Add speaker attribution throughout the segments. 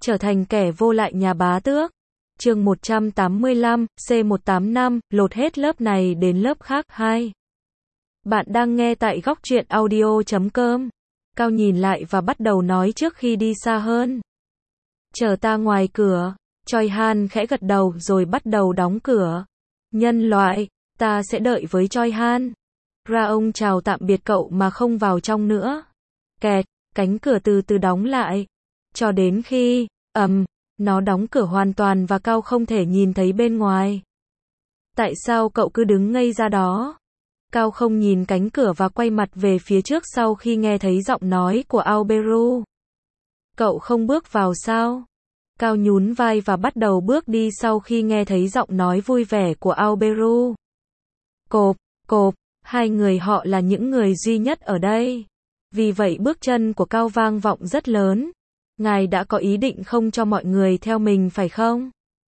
Speaker 1: trở thành kẻ vô lại nhà bá tước. Chương 185, C185, lột hết lớp này đến lớp khác 2. Bạn đang nghe tại góc truyện audio.com. Cao nhìn lại và bắt đầu nói trước khi đi xa hơn. Chờ ta ngoài cửa. Choi Han khẽ gật đầu rồi bắt đầu đóng cửa. Nhân loại, ta sẽ đợi với Choi Han. Ra ông chào tạm biệt cậu mà không vào trong nữa. Kẹt, cánh cửa từ từ đóng lại. Cho đến khi, nó đóng cửa hoàn toàn và Cao không thể nhìn thấy bên ngoài. Tại sao cậu cứ đứng ngây ra đó? Cao không nhìn cánh cửa và quay mặt về phía trước sau khi nghe thấy giọng nói của Aoberu. Cậu không bước vào sao? Cao nhún vai và bắt đầu bước đi sau khi nghe thấy giọng nói vui vẻ của Aoberu. Cộp, cộp, hai người họ là những người duy nhất ở đây. Vì vậy bước chân của Cao vang vọng rất lớn. Ngài đã có ý định không cho mọi người theo mình phải không?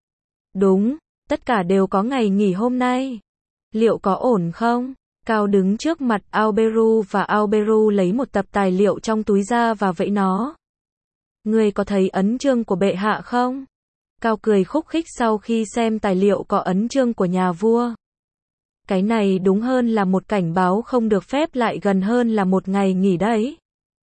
Speaker 1: Đúng, tất cả đều có ngày nghỉ hôm nay. Liệu có ổn không? Cao đứng trước mặt Aoberu và Aoberu lấy một tập tài liệu trong túi ra và vẫy nó. Ngươi có thấy ấn chương của bệ hạ không? Cao cười khúc khích sau khi xem tài liệu có ấn chương của nhà vua. Cái này đúng hơn là một cảnh báo không được phép lại gần hơn là một ngày nghỉ đấy.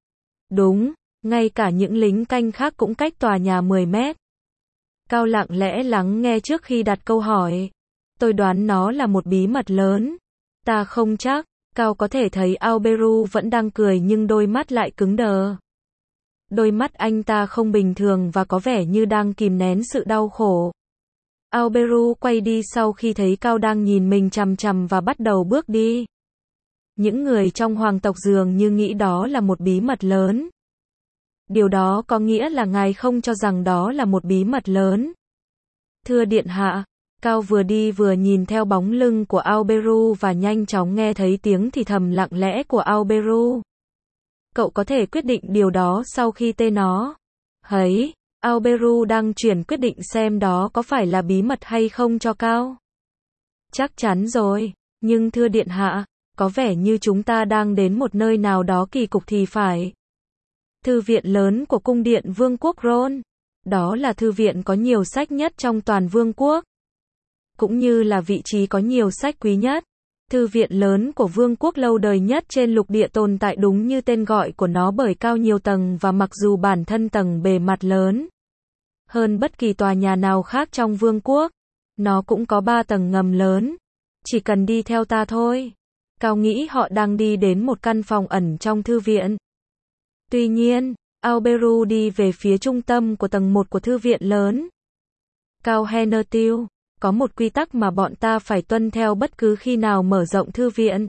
Speaker 1: Đúng, ngay cả những lính canh khác cũng cách tòa nhà 10 mét. Cao lặng lẽ lắng nghe trước khi đặt câu hỏi. Tôi đoán nó là một bí mật lớn. Ta không chắc. Cao có thể thấy Aoberu vẫn đang cười nhưng đôi mắt lại cứng đờ. Đôi mắt anh ta không bình thường và có vẻ như đang kìm nén sự đau khổ. Aoberu quay đi sau khi thấy Cao đang nhìn mình chằm chằm và bắt đầu bước đi. Những người trong hoàng tộc dường như nghĩ đó là một bí mật lớn. Điều đó có nghĩa là ngài không cho rằng đó là một bí mật lớn. Thưa điện hạ, Cao vừa đi vừa nhìn theo bóng lưng của Aoberu và nhanh chóng nghe thấy tiếng thì thầm lặng lẽ của Aoberu. Cậu có thể quyết định điều đó sau khi tên nó. Hấy, Aoberu đang chuyển quyết định xem đó có phải là bí mật hay không cho Cao. Chắc chắn rồi, nhưng thưa điện hạ, có vẻ như chúng ta đang đến một nơi nào đó kỳ cục thì phải. Thư viện lớn của cung điện Vương quốc Ron. Đó là thư viện có nhiều sách nhất trong toàn vương quốc. Cũng như là vị trí có nhiều sách quý nhất. Thư viện lớn của vương quốc lâu đời nhất trên lục địa tồn tại đúng như tên gọi của nó bởi cao nhiều tầng và mặc dù bản thân tầng bề mặt lớn hơn bất kỳ tòa nhà nào khác trong vương quốc, nó cũng có 3 tầng ngầm lớn. Chỉ cần đi theo ta thôi. Cao nghĩ họ đang đi đến một căn phòng ẩn trong thư viện. Tuy nhiên, Aoberu đi về phía trung tâm của tầng 1 của thư viện lớn. Cao Henertil, có một quy tắc mà bọn ta phải tuân theo bất cứ khi nào mở rộng thư viện.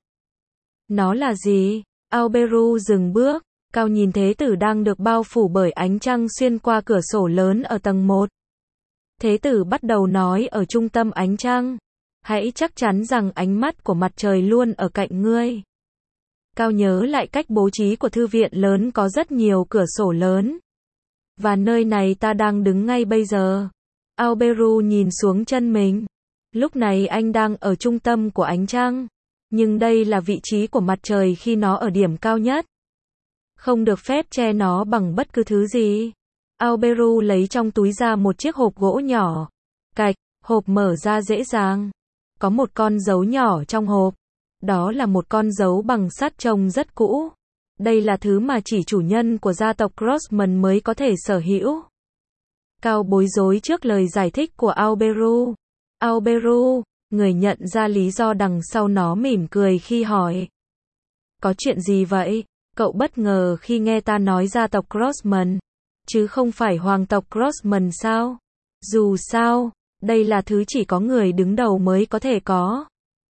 Speaker 1: Nó là gì? Aoberu dừng bước. Cao nhìn Thế tử đang được bao phủ bởi ánh trăng xuyên qua cửa sổ lớn ở tầng 1. Thế tử bắt đầu nói ở trung tâm ánh trăng. Hãy chắc chắn rằng ánh mắt của mặt trời luôn ở cạnh ngươi. Cao nhớ lại cách bố trí của thư viện lớn có rất nhiều cửa sổ lớn. Và nơi này ta đang đứng ngay bây giờ. Aoberu nhìn xuống chân mình. Lúc này anh đang ở trung tâm của ánh trăng. Nhưng đây là vị trí của mặt trời khi nó ở điểm cao nhất. Không được phép che nó bằng bất cứ thứ gì. Aoberu lấy trong túi ra một chiếc hộp gỗ nhỏ. Cạch, hộp mở ra dễ dàng. Có một con dấu nhỏ trong hộp. Đó là một con dấu bằng sắt trông rất cũ. Đây là thứ mà chỉ chủ nhân của gia tộc Grossman mới có thể sở hữu. Cao bối rối trước lời giải thích của Aoberu. Aoberu, người nhận ra lý do đằng sau nó mỉm cười khi hỏi. Có chuyện gì vậy? Cậu bất ngờ khi nghe ta nói gia tộc Grossman, chứ không phải hoàng tộc Grossman sao? Dù sao, đây là thứ chỉ có người đứng đầu mới có thể có.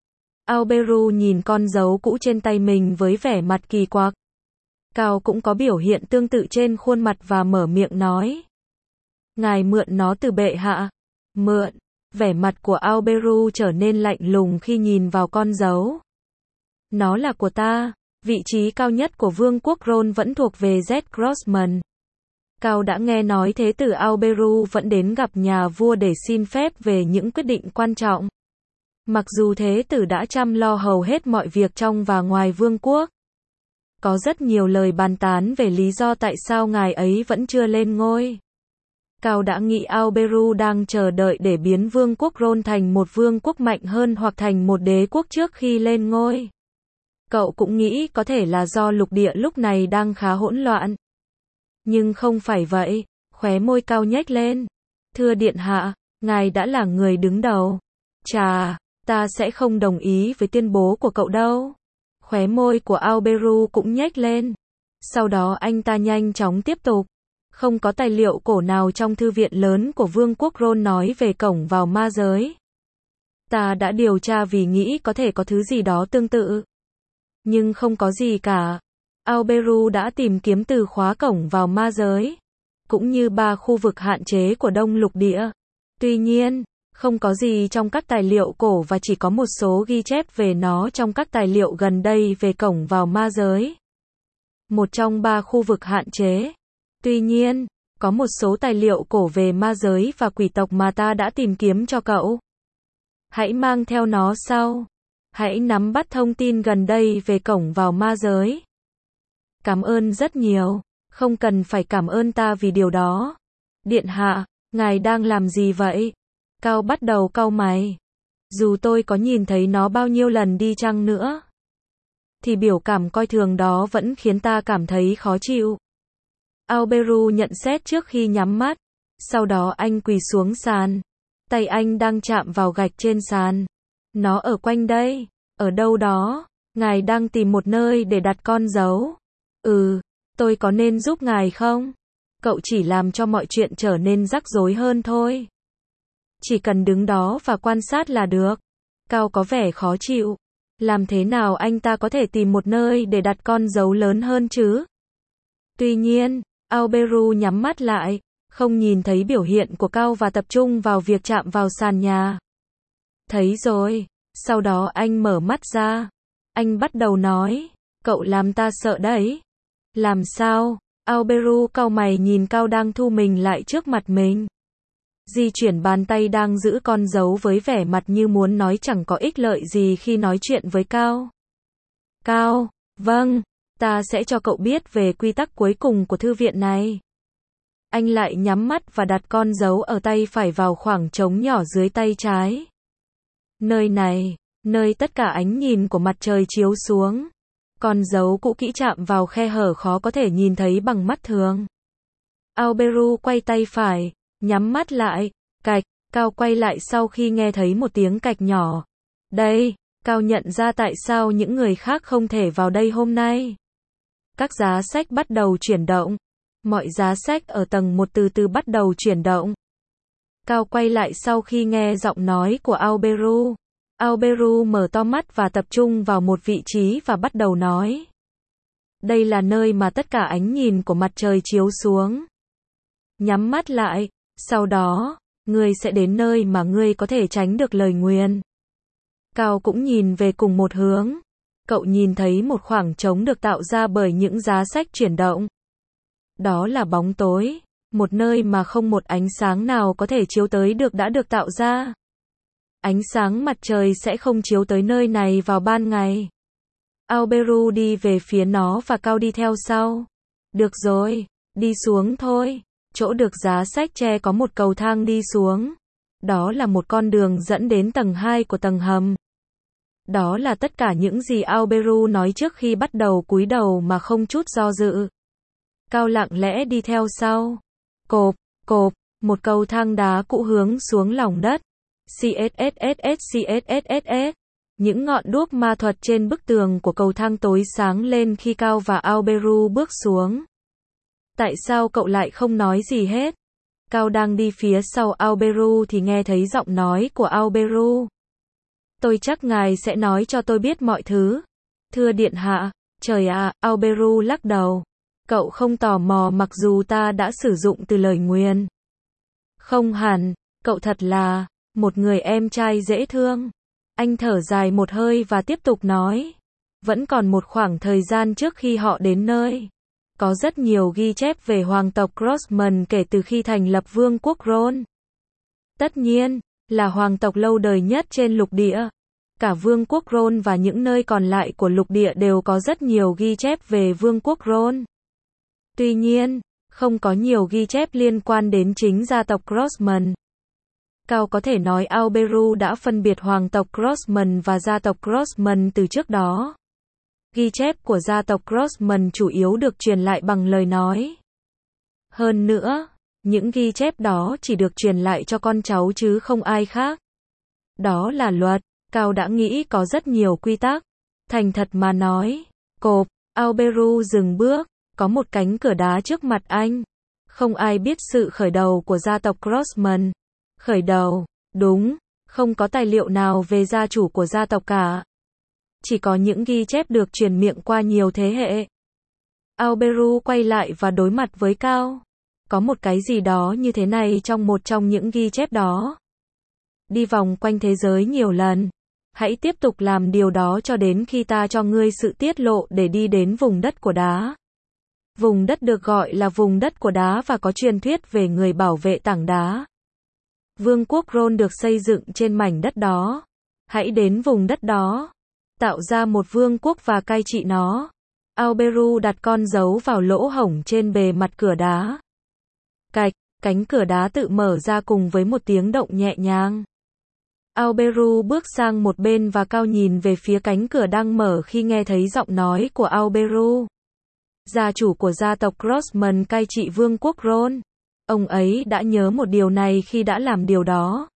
Speaker 1: Aoberu nhìn con dấu cũ trên tay mình với vẻ mặt kỳ quặc. Cao cũng có biểu hiện tương tự trên khuôn mặt và mở miệng nói. Ngài mượn nó từ bệ hạ. Mượn. Vẻ mặt của Aoberu trở nên lạnh lùng khi nhìn vào con dấu. Nó là của ta. Vị trí cao nhất của vương quốc Ron vẫn thuộc về Z Grossman. Cao đã nghe nói thế tử Aoberu vẫn đến gặp nhà vua để xin phép về những quyết định quan trọng. Mặc dù thế tử đã chăm lo hầu hết mọi việc trong và ngoài vương quốc. Có rất nhiều lời bàn tán về lý do tại sao ngài ấy vẫn chưa lên ngôi. Cao đã nghĩ Alberu đang chờ đợi để biến vương quốc Ron thành một vương quốc mạnh hơn hoặc thành một đế quốc trước khi lên ngôi. Cậu cũng nghĩ có thể là do lục địa lúc này đang khá hỗn loạn. Nhưng không phải vậy, khóe môi Cao nhếch lên. Thưa điện hạ, ngài đã là người đứng đầu. Chà, ta sẽ không đồng ý với tuyên bố của cậu đâu. Khóe môi của Alberu cũng nhếch lên. Sau đó anh ta nhanh chóng tiếp tục. Không có tài liệu cổ nào trong thư viện lớn của vương quốc Ron nói về cổng vào ma giới. Ta đã điều tra vì nghĩ có thể có thứ gì đó tương tự. Nhưng không có gì cả. Alberu đã tìm kiếm từ khóa cổng vào ma giới, cũng như 3 khu vực hạn chế của Đông Lục Địa. Tuy nhiên, không có gì trong các tài liệu cổ và chỉ có một số ghi chép về nó trong các tài liệu gần đây về cổng vào ma giới. Một trong 3 khu vực hạn chế. Tuy nhiên, có một số tài liệu cổ về ma giới và quỷ tộc mà ta đã tìm kiếm cho cậu. Hãy mang theo nó sau. Hãy nắm bắt thông tin gần đây về cổng vào ma giới. Cảm ơn rất nhiều. Không cần phải cảm ơn ta vì điều đó. Điện hạ, ngài đang làm gì vậy? Cao bắt đầu cau mày. Dù tôi có nhìn thấy nó bao nhiêu lần đi chăng nữa, thì biểu cảm coi thường đó vẫn khiến ta cảm thấy khó chịu. Alberu nhận xét trước khi nhắm mắt. Sau đó anh quỳ xuống sàn. Tay anh đang chạm vào gạch trên sàn. Nó ở quanh đây. Ở đâu đó. Ngài đang tìm một nơi để đặt con dấu. Tôi có nên giúp ngài không? Cậu chỉ làm cho mọi chuyện trở nên rắc rối hơn thôi. Chỉ cần đứng đó và quan sát là được. Cao có vẻ khó chịu. Làm thế nào anh ta có thể tìm một nơi để đặt con dấu lớn hơn chứ? Tuy nhiên, Alberu nhắm mắt lại, không nhìn thấy biểu hiện của Cao và tập trung vào việc chạm vào sàn nhà. Thấy rồi. Sau đó anh mở mắt ra. Anh bắt đầu nói, cậu làm ta sợ đấy. Làm sao? Alberu cau mày nhìn Cao đang thu mình lại trước mặt mình. Di chuyển bàn tay đang giữ con dấu với vẻ mặt như muốn nói chẳng có ích lợi gì khi nói chuyện với Cao. Cao, vâng, ta sẽ cho cậu biết về quy tắc cuối cùng của thư viện này. Anh lại nhắm mắt và đặt con dấu ở tay phải vào khoảng trống nhỏ dưới tay trái. Nơi này, nơi tất cả ánh nhìn của mặt trời chiếu xuống. Con dấu cũ kỹ chạm vào khe hở khó có thể nhìn thấy bằng mắt thường. Alberu quay tay phải, nhắm mắt lại, cạch. Cao quay lại sau khi nghe thấy một tiếng cạch nhỏ. Đây, Cao nhận ra tại sao những người khác không thể vào đây hôm nay. Các giá sách bắt đầu chuyển động. Mọi giá sách ở tầng 1 từ từ bắt đầu chuyển động. Cao quay lại sau khi nghe giọng nói của Alberu. Alberu mở to mắt và tập trung vào một vị trí và bắt đầu nói. Đây là nơi mà tất cả ánh nhìn của mặt trời chiếu xuống. Nhắm mắt lại, sau đó, ngươi sẽ đến nơi mà ngươi có thể tránh được lời nguyền. Cao cũng nhìn về cùng một hướng. Cậu nhìn thấy một khoảng trống được tạo ra bởi những giá sách chuyển động. Đó là bóng tối, một nơi mà không một ánh sáng nào có thể chiếu tới được đã được tạo ra. Ánh sáng mặt trời sẽ không chiếu tới nơi này vào ban ngày. Alberu đi về phía nó và Cao đi theo sau. Được rồi, đi xuống thôi. Chỗ được giá sách che có một cầu thang đi xuống. Đó là một con đường dẫn đến tầng 2 của tầng hầm. Đó là tất cả những gì Alberu nói trước khi bắt đầu cúi đầu mà không chút do dự. Cao lặng lẽ đi theo sau. Cộp, cộp, một cầu thang đá cũ hướng xuống lòng đất. CSSSS. Những ngọn đuốc ma thuật trên bức tường của cầu thang tối sáng lên khi Cao và Alberu bước xuống. Tại sao cậu lại không nói gì hết? Cao đang đi phía sau Alberu thì nghe thấy giọng nói của Alberu. Tôi chắc ngài sẽ nói cho tôi biết mọi thứ. Thưa điện hạ, trời ạ, Alberu lắc đầu. Cậu không tò mò mặc dù ta đã sử dụng từ lời nguyền. Không hẳn, cậu thật là một người em trai dễ thương. Anh thở dài một hơi và tiếp tục nói. Vẫn còn một khoảng thời gian trước khi họ đến nơi. Có rất nhiều ghi chép về hoàng tộc Grossman kể từ khi thành lập vương quốc Ron. Tất nhiên, là hoàng tộc lâu đời nhất trên lục địa. Cả vương quốc Ron và những nơi còn lại của lục địa đều có rất nhiều ghi chép về vương quốc Ron. Tuy nhiên, Không có nhiều ghi chép liên quan đến chính gia tộc Grossman. Cao có thể nói Auberu đã phân biệt hoàng tộc Grossman và gia tộc Grossman từ trước đó. Ghi chép của gia tộc Grossman chủ yếu được truyền lại bằng lời nói. Hơn nữa, những ghi chép đó chỉ được truyền lại cho con cháu chứ không ai khác. Đó là luật. Cao đã nghĩ có rất nhiều quy tắc. Thành thật mà nói, cộp, Auberu dừng bước, có một cánh cửa đá trước mặt anh. Không ai biết sự khởi đầu của gia tộc Grossman. Khởi đầu, đúng, không có tài liệu nào về gia chủ của gia tộc cả. Chỉ có những ghi chép được truyền miệng qua nhiều thế hệ. Auberu quay lại và đối mặt với Cao. Có một cái gì đó như thế này trong một trong những ghi chép đó. Đi vòng quanh thế giới nhiều lần. Hãy tiếp tục làm điều đó cho đến khi ta cho ngươi sự tiết lộ để đi đến vùng đất của đá. Vùng đất được gọi là vùng đất của đá và có truyền thuyết về người bảo vệ tảng đá. Vương quốc Ron được xây dựng trên mảnh đất đó. Hãy đến vùng đất đó. Tạo ra một vương quốc và cai trị nó. Auberu đặt con dấu vào lỗ hổng trên bề mặt cửa đá. Cạch, cánh cửa đá tự mở ra cùng với một tiếng động nhẹ nhàng. Auberu bước sang một bên và Cao nhìn về phía cánh cửa đang mở khi nghe thấy giọng nói của Auberu. Gia chủ của gia tộc Grossman cai trị vương quốc Ron. Ông ấy đã nhớ một điều này khi đã làm điều đó.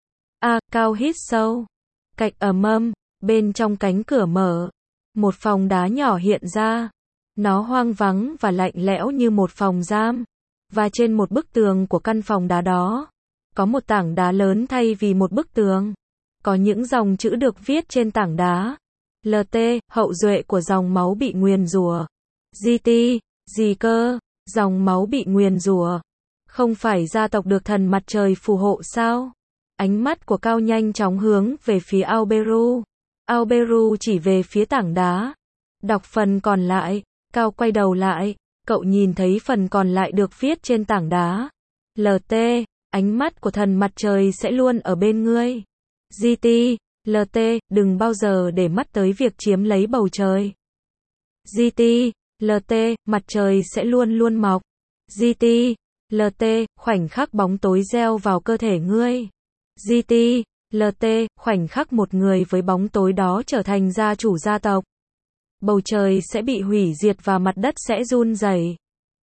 Speaker 1: Cao hít sâu. Cạch ầm ầm, bên trong cánh cửa mở. Một phòng đá nhỏ hiện ra. Nó hoang vắng và lạnh lẽo như một phòng giam. Và trên một bức tường của căn phòng đá đó, có một tảng đá lớn thay vì một bức tường. Có những dòng chữ được viết trên tảng đá. LT, hậu duệ của dòng máu bị nguyền rủa. GT, gì cơ, dòng máu bị nguyền rủa. Không phải gia tộc được thần mặt trời phù hộ sao? Ánh mắt của Cao nhanh chóng hướng về phía Auberu. Auberu chỉ về phía tảng đá. Đọc phần còn lại. Cao quay đầu lại. Cậu nhìn thấy phần còn lại được viết trên tảng đá. LT, ánh mắt của thần mặt trời sẽ luôn ở bên ngươi. GT, LT, đừng bao giờ để mắt tới việc chiếm lấy bầu trời. GT, LT, mặt trời sẽ luôn luôn mọc. GT, LT, khoảnh khắc bóng tối gieo vào cơ thể ngươi. GT, LT, khoảnh khắc một người với bóng tối đó trở thành gia chủ gia tộc. Bầu trời sẽ bị hủy diệt và mặt đất sẽ run rẩy.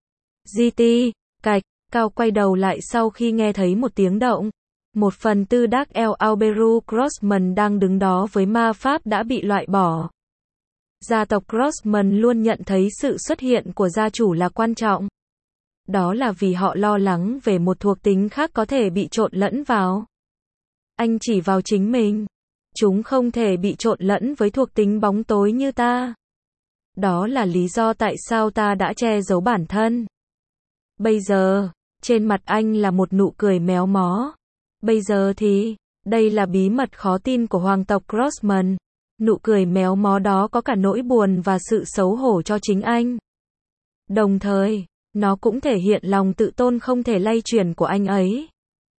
Speaker 1: GT, cạch, Cao quay đầu lại sau khi nghe thấy một tiếng động. 1/4 Dark Elf Auberu Grossman đang đứng đó với ma pháp đã bị loại bỏ. Gia tộc Grossman luôn nhận thấy sự xuất hiện của gia chủ là quan trọng. Đó là vì họ lo lắng về một thuộc tính khác có thể bị trộn lẫn vào. Anh chỉ vào chính mình. Chúng không thể bị trộn lẫn với thuộc tính bóng tối như ta. Đó là lý do tại sao ta đã che giấu bản thân. Bây giờ, trên mặt anh là một nụ cười méo mó. Bây giờ thì, đây là bí mật khó tin của hoàng tộc Grossman. Nụ cười méo mó đó có cả nỗi buồn và sự xấu hổ cho chính anh. Đồng thời, nó cũng thể hiện lòng tự tôn không thể lay chuyển của anh ấy.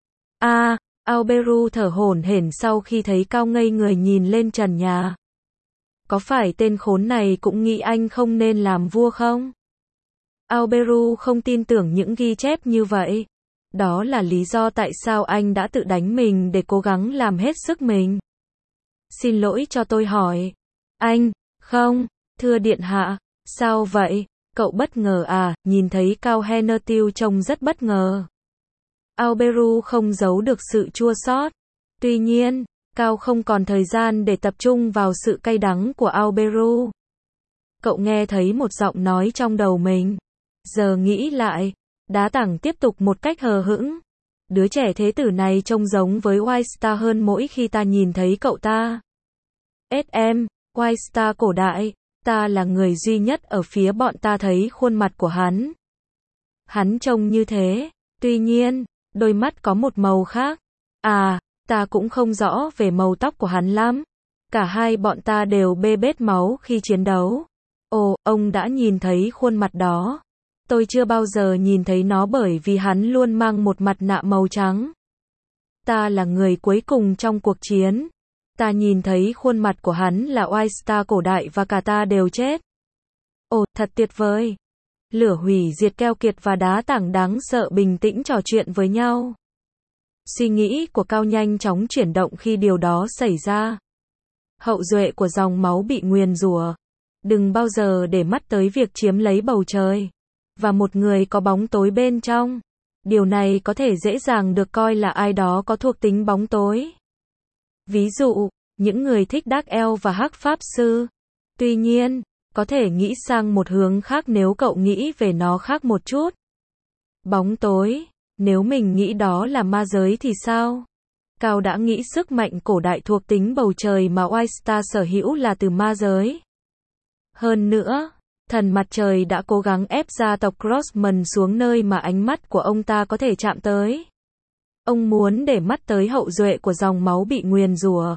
Speaker 1: Auberu thở hổn hển sau khi thấy Cao ngây người nhìn lên trần nhà. Có phải tên khốn này cũng nghĩ anh không nên làm vua không? Auberu không tin tưởng những ghi chép như vậy. Đó là lý do tại sao anh đã tự đánh mình để cố gắng làm hết sức mình. Xin lỗi cho tôi hỏi. Anh, không, thưa điện hạ, sao vậy? Cậu bất ngờ à? Nhìn thấy Cao Henertil trông rất bất ngờ. Auberu không giấu được sự chua xót. Tuy nhiên, Cao không còn thời gian để tập trung vào sự cay đắng của Auberu. Cậu nghe thấy một giọng nói trong đầu mình. Giờ nghĩ lại, đá tảng tiếp tục một cách hờ hững. Đứa trẻ thế tử này trông giống với White Star hơn mỗi khi ta nhìn thấy cậu ta. SM, White Star cổ đại, ta là người duy nhất ở phía bọn ta thấy khuôn mặt của hắn. Hắn trông như thế, tuy nhiên, đôi mắt có một màu khác. Ta cũng không rõ về màu tóc của hắn lắm. Cả hai bọn ta đều bê bết máu khi chiến đấu. Ồ, ông đã nhìn thấy khuôn mặt đó. Tôi chưa bao giờ nhìn thấy nó bởi vì hắn luôn mang một mặt nạ màu trắng. Ta là người cuối cùng trong cuộc chiến. Ta nhìn thấy khuôn mặt của hắn là White Star cổ đại và cả ta đều chết. Ồ, thật tuyệt vời. Lửa hủy diệt keo kiệt và đá tảng đáng sợ bình tĩnh trò chuyện với nhau. Suy nghĩ của Cao nhanh chóng chuyển động khi điều đó xảy ra. Hậu duệ của dòng máu bị nguyền rủa. Đừng bao giờ để mắt tới việc chiếm lấy bầu trời. Và một người có bóng tối bên trong. Điều này có thể dễ dàng được coi là ai đó có thuộc tính bóng tối. Ví dụ, những người thích Dark Elf và Hắc Pháp Sư. Tuy nhiên, có thể nghĩ sang một hướng khác nếu cậu nghĩ về nó khác một chút. Bóng tối, nếu mình nghĩ đó là ma giới thì sao? Cao đã nghĩ sức mạnh cổ đại thuộc tính bầu trời mà White sở hữu là từ ma giới. Hơn nữa, thần mặt trời đã cố gắng ép gia tộc Crossman xuống nơi mà ánh mắt của ông ta có thể chạm tới. Ông muốn để mắt tới hậu duệ của dòng máu bị nguyền rủa.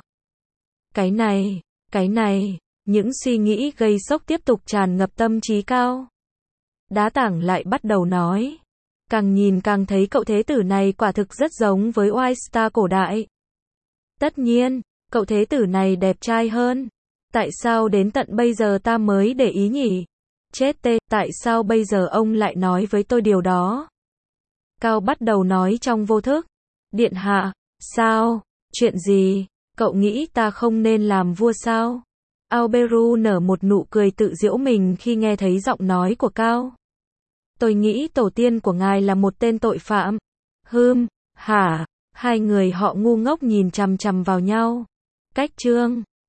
Speaker 1: Cái này, những suy nghĩ gây sốc tiếp tục tràn ngập tâm trí Cao. Đá tảng lại bắt đầu nói. Càng nhìn càng thấy cậu thế tử này quả thực rất giống với White cổ đại. Tất nhiên, cậu thế tử này đẹp trai hơn. Tại sao đến tận bây giờ ta mới để ý nhỉ? Chết tê, tại sao bây giờ ông lại nói với tôi điều đó? Cao bắt đầu nói trong vô thức. Điện hạ, sao? Chuyện gì? Cậu nghĩ ta không nên làm vua sao? Alberu nở một nụ cười tự giễu mình khi nghe thấy giọng nói của Cao. Tôi nghĩ tổ tiên của ngài là một tên tội phạm. Hả? Hai người họ ngu ngốc nhìn chằm chằm vào nhau. Cách chương